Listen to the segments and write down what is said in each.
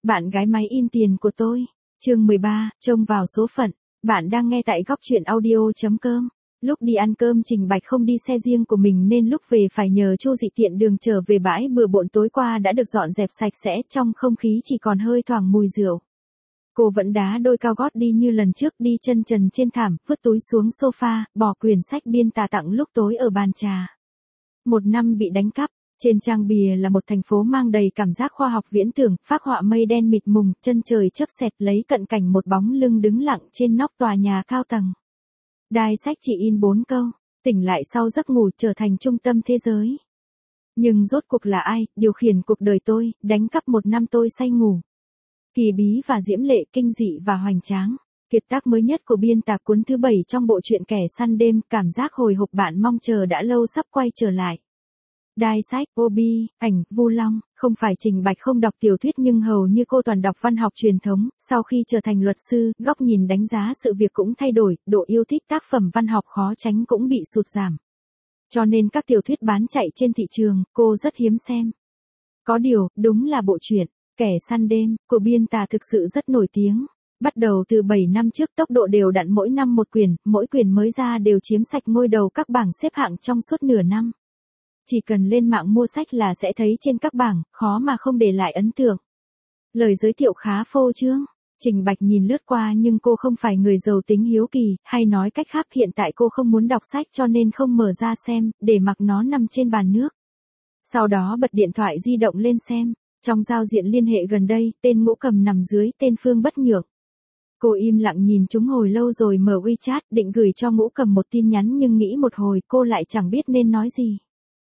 Bạn gái máy in tiền của tôi. Chương 13, trông vào số phận. Bạn đang nghe tại góc truyện audio.com. Lúc đi ăn cơm Trình Bạch không đi xe riêng của mình nên lúc về phải nhờ Chu Dị tiện đường trở về bãi bừa bộn tối qua đã được dọn dẹp sạch sẽ, trong không khí chỉ còn hơi thoảng mùi rượu. Cô vẫn đá đôi cao gót đi như lần trước, đi chân trần trên thảm, vứt túi xuống sofa, bỏ quyển sách biên tà tặng lúc tối ở bàn trà. Một năm bị đánh cắp. Trên trang bìa là một thành phố mang đầy cảm giác khoa học viễn tưởng, phác họa mây đen mịt mùng, chân trời chớp xẹt, lấy cận cảnh một bóng lưng đứng lặng trên nóc tòa nhà cao tầng. Đai sách chỉ in 4 câu, tỉnh lại sau giấc ngủ trở thành trung tâm thế giới. Nhưng rốt cuộc là ai, điều khiển cuộc đời tôi, đánh cắp một năm tôi say ngủ. Kỳ bí và diễm lệ, kinh dị và hoành tráng. Kiệt tác mới nhất của biên tạc cuốn thứ 7 trong bộ truyện Kẻ săn đêm, cảm giác hồi hộp bạn mong chờ đã lâu sắp quay trở lại. Đai sách, Obi, ảnh, Vu Long, không phải Trình Bạch không đọc tiểu thuyết nhưng hầu như cô toàn đọc văn học truyền thống, sau khi trở thành luật sư, góc nhìn đánh giá sự việc cũng thay đổi, độ yêu thích tác phẩm văn học khó tránh cũng bị sụt giảm. Cho nên các tiểu thuyết bán chạy trên thị trường, cô rất hiếm xem. Có điều, đúng là bộ truyện, Kẻ săn đêm, của biên tà thực sự rất nổi tiếng. Bắt đầu từ 7 năm trước, tốc độ đều đặn mỗi năm một quyển, mỗi quyển mới ra đều chiếm sạch ngôi đầu các bảng xếp hạng trong suốt nửa năm. Chỉ cần lên mạng mua sách là sẽ thấy trên các bảng, khó mà không để lại ấn tượng. Lời giới thiệu khá phô trương. Trình Bạch nhìn lướt qua nhưng cô không phải người giàu tính hiếu kỳ, hay nói cách khác hiện tại cô không muốn đọc sách cho nên không mở ra xem, để mặc nó nằm trên bàn nước. Sau đó bật điện thoại di động lên xem, trong giao diện liên hệ gần đây, tên Ngũ Cầm nằm dưới tên Phương Bất Nhược. Cô im lặng nhìn chúng hồi lâu rồi mở WeChat định gửi cho Ngũ Cầm một tin nhắn nhưng nghĩ một hồi cô lại chẳng biết nên nói gì.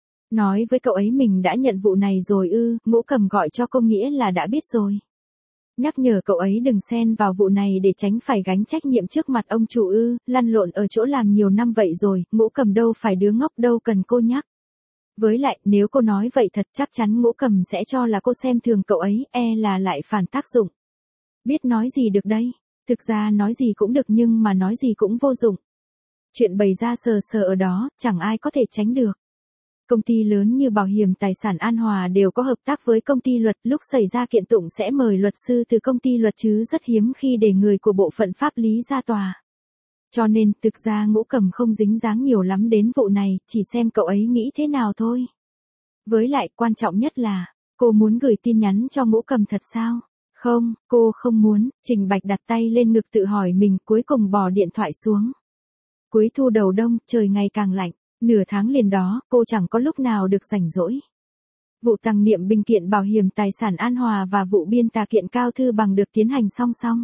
Nói với cậu ấy mình đã nhận vụ này rồi ư, Ngũ Cầm gọi cho cô nghĩa là đã biết rồi. Nhắc nhở cậu ấy đừng xen vào vụ này để tránh phải gánh trách nhiệm trước mặt ông chủ ư, lăn lộn ở chỗ làm nhiều năm vậy rồi, Ngũ Cầm đâu phải đứa ngốc đâu cần cô nhắc. Với lại, nếu cô nói vậy thật chắc chắn Ngũ Cầm sẽ cho là cô xem thường cậu ấy, là lại phản tác dụng. Biết nói gì được đây, thực ra nói gì cũng được nhưng mà nói gì cũng vô dụng. Chuyện bày ra sờ sờ ở đó, chẳng ai có thể tránh được. Công ty lớn như Bảo hiểm Tài sản An Hòa đều có hợp tác với công ty luật, lúc xảy ra kiện tụng sẽ mời luật sư từ công ty luật chứ rất hiếm khi để người của bộ phận pháp lý ra tòa. Cho nên, thực ra Ngũ Cầm không dính dáng nhiều lắm đến vụ này, chỉ xem cậu ấy nghĩ thế nào thôi. Với lại, quan trọng nhất là, cô muốn gửi tin nhắn cho Ngũ Cầm thật sao? Không, cô không muốn. Trình Bạch đặt tay lên ngực tự hỏi mình, cuối cùng bỏ điện thoại xuống. Cuối thu đầu đông, trời ngày càng lạnh. Nửa tháng liền đó, cô chẳng có lúc nào được rảnh rỗi. Vụ tang niệm bình kiện Bảo hiểm Tài sản An Hòa và vụ biên tà kiện Cao Thư Bằng được tiến hành song song.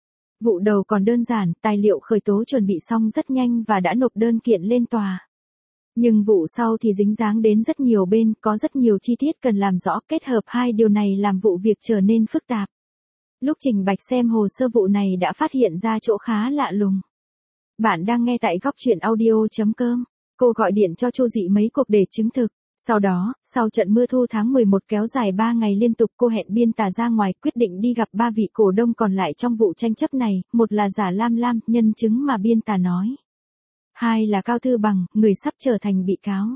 Vụ đầu còn đơn giản, tài liệu khởi tố chuẩn bị xong rất nhanh và đã nộp đơn kiện lên tòa. Nhưng vụ sau thì dính dáng đến rất nhiều bên, có rất nhiều chi tiết cần làm rõ, kết hợp hai điều này làm vụ việc trở nên phức tạp. Lúc Trình Bạch xem hồ sơ vụ này đã phát hiện ra chỗ khá lạ lùng. Bạn đang nghe tại góc truyện audio.com. Cô gọi điện cho Chu Dị mấy cuộc để chứng thực. Sau đó, sau trận mưa thu tháng 11 kéo dài 3 ngày liên tục, cô hẹn biên tà ra ngoài, quyết định đi gặp 3 vị cổ đông còn lại trong vụ tranh chấp này, một là Giả Lam Lam, nhân chứng mà biên tà nói. 2 là Cao Thư Bằng, người sắp trở thành bị cáo.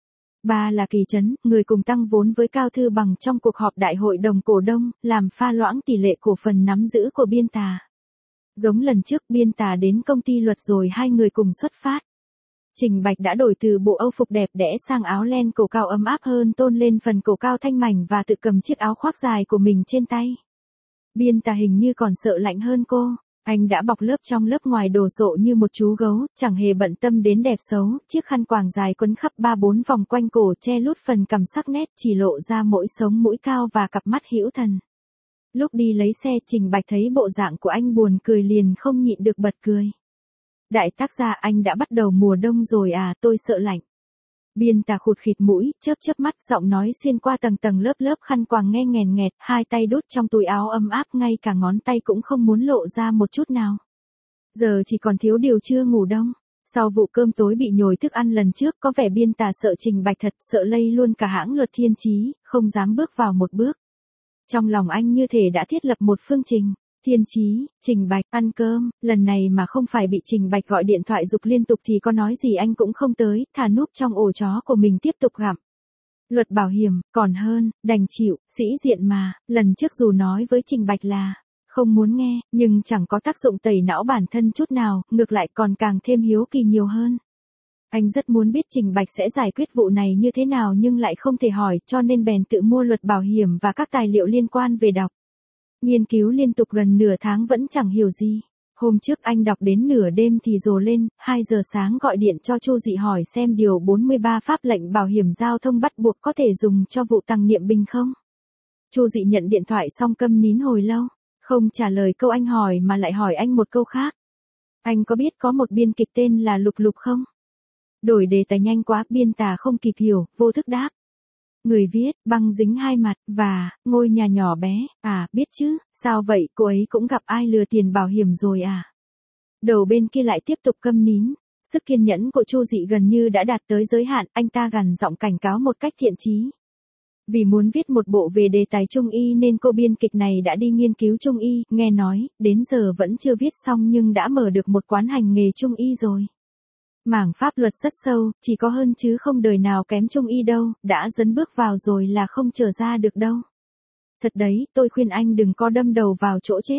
3 là Kỳ Trấn, người cùng tăng vốn với Cao Thư Bằng trong cuộc họp đại hội đồng cổ đông, làm pha loãng tỷ lệ cổ phần nắm giữ của biên tà. Giống lần trước biên tà đến công ty luật rồi hai người cùng xuất phát. Trình Bạch đã đổi từ bộ âu phục đẹp đẽ sang áo len cổ cao ấm áp hơn, tôn lên phần cổ cao thanh mảnh và tự cầm chiếc áo khoác dài của mình trên tay. Biên tà hình như còn sợ lạnh hơn cô. Anh đã bọc lớp trong lớp ngoài đồ sộ như một chú gấu, chẳng hề bận tâm đến đẹp xấu, chiếc khăn quàng dài quấn khắp 3-4 vòng quanh cổ che lút phần cằm sắc nét, chỉ lộ ra mỗi sống mũi cao và cặp mắt hữu thần. Lúc đi lấy xe, Trình Bạch thấy bộ dạng của anh buồn cười liền không nhịn được bật cười. Đại tác gia, anh đã bắt đầu mùa đông rồi à, tôi sợ lạnh. Biên tà khụt khịt mũi, chớp mắt, giọng nói xuyên qua tầng tầng lớp khăn quàng nghe nghèn nghẹt, hai tay đút trong túi áo ấm áp, ngay cả ngón tay cũng không muốn lộ ra một chút nào. Giờ chỉ còn thiếu điều chưa ngủ đông. Sau vụ cơm tối bị nhồi thức ăn lần trước, có vẻ biên tà sợ Trình Bạch thật, sợ lây luôn cả hãng luật Thiên Chí, không dám bước vào một bước. Trong lòng anh như thể đã thiết lập một phương trình. Thiên Chí, Trình Bạch, ăn cơm, lần này mà không phải bị Trình Bạch gọi điện thoại giục liên tục thì có nói gì anh cũng không tới, thà núp trong ổ chó của mình tiếp tục gặm. Luật bảo hiểm, còn hơn, đành chịu, sĩ diện mà, lần trước dù nói với Trình Bạch là không muốn nghe, nhưng chẳng có tác dụng tẩy não bản thân chút nào, ngược lại còn càng thêm hiếu kỳ nhiều hơn. Anh rất muốn biết Trình Bạch sẽ giải quyết vụ này như thế nào nhưng lại không thể hỏi, cho nên bèn tự mua luật bảo hiểm và các tài liệu liên quan về đọc. Nghiên cứu liên tục gần nửa tháng vẫn chẳng hiểu gì. Hôm trước anh đọc đến nửa đêm thì rồ lên, 2 giờ sáng gọi điện cho Chu Dị hỏi xem điều 43 pháp lệnh bảo hiểm giao thông bắt buộc có thể dùng cho vụ Tằng Niệm Bình không. Chu Dị nhận điện thoại xong câm nín hồi lâu, không trả lời câu anh hỏi mà lại hỏi anh một câu khác. Anh có biết có một biên kịch tên là Lục Lục không? Đổi đề tài nhanh quá, biên tả không kịp hiểu, vô thức đáp. Người viết, băng dính hai mặt, và, ngôi nhà nhỏ bé, à, biết chứ, sao vậy, cô ấy cũng gặp ai lừa tiền bảo hiểm rồi à? Đầu bên kia lại tiếp tục câm nín, sức kiên nhẫn của Chu Dị gần như đã đạt tới giới hạn, anh ta gằn giọng cảnh cáo một cách thiện chí. Vì muốn viết một bộ về đề tài Trung y nên cô biên kịch này đã đi nghiên cứu Trung y, nghe nói, đến giờ vẫn chưa viết xong nhưng đã mở được một quán hành nghề Trung y rồi. Mảng pháp luật rất sâu, chỉ có hơn chứ không đời nào kém Trung y đâu, đã dấn bước vào rồi là không trở ra được đâu. Thật đấy, tôi khuyên anh đừng có đâm đầu vào chỗ chết.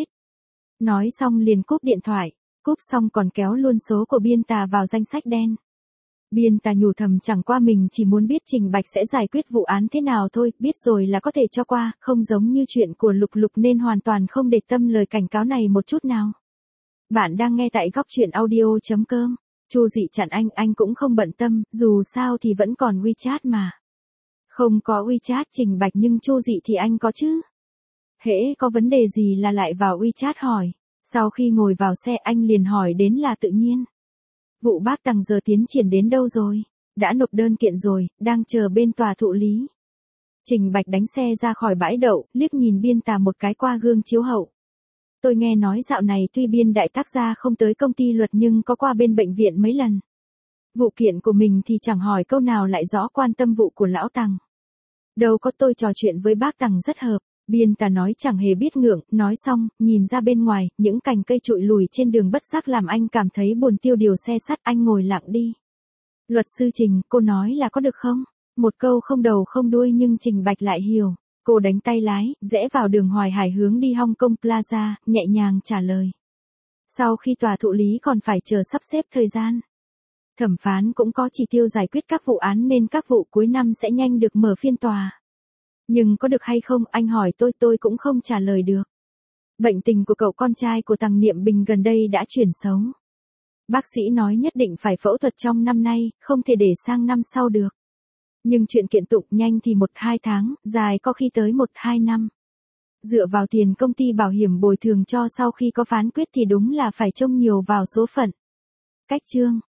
Nói xong liền cúp điện thoại, cúp xong còn kéo luôn số của biên tà vào danh sách đen. Biên tà nhủ thầm chẳng qua mình chỉ muốn biết Trình Bạch sẽ giải quyết vụ án thế nào thôi, biết rồi là có thể cho qua, không giống như chuyện của Lục Lục nên hoàn toàn không để tâm lời cảnh cáo này một chút nào. Bạn đang nghe tại góc truyện audio.com. Chu Dị chặn anh cũng không bận tâm, dù sao thì vẫn còn WeChat mà. Không có WeChat Trình Bạch nhưng Chu Dị thì anh có chứ. Hễ có vấn đề gì là lại vào WeChat hỏi. Sau khi ngồi vào xe anh liền hỏi đến là tự nhiên. Vụ bác Tằng giờ tiến triển đến đâu rồi? Đã nộp đơn kiện rồi, đang chờ bên tòa thụ lý. Trình Bạch đánh xe ra khỏi bãi đậu, liếc nhìn biên tà một cái qua gương chiếu hậu. Tôi nghe nói dạo này tuy biên đại tác gia không tới công ty luật nhưng có qua bên bệnh viện mấy lần. Vụ kiện của mình thì chẳng hỏi câu nào lại rõ quan tâm vụ của lão Tằng. Đâu có, tôi trò chuyện với bác Tằng rất hợp. Biên tà nói chẳng hề biết ngượng, nói xong, nhìn ra bên ngoài, những cành cây trụi lùi trên đường bất giác làm anh cảm thấy buồn tiêu điều xe sắt, anh ngồi lặng đi. Luật sư Trình, cô nói là có được không? Một câu không đầu không đuôi nhưng Trình Bạch lại hiểu. Cô đánh tay lái, rẽ vào đường Hoài Hải hướng đi Hong Kong Plaza, nhẹ nhàng trả lời. Sau khi tòa thụ lý còn phải chờ sắp xếp thời gian. Thẩm phán cũng có chỉ tiêu giải quyết các vụ án nên các vụ cuối năm sẽ nhanh được mở phiên tòa. Nhưng có được hay không, anh hỏi tôi cũng không trả lời được. Bệnh tình của cậu con trai của Tằng Niệm Bình gần đây đã chuyển xấu. Bác sĩ nói nhất định phải phẫu thuật trong năm nay, không thể để sang năm sau được. Nhưng chuyện kiện tụng nhanh thì 1-2 tháng, dài có khi tới 1-2 năm. Dựa vào tiền công ty bảo hiểm bồi thường cho sau khi có phán quyết thì đúng là phải trông nhiều vào số phận. Cách chương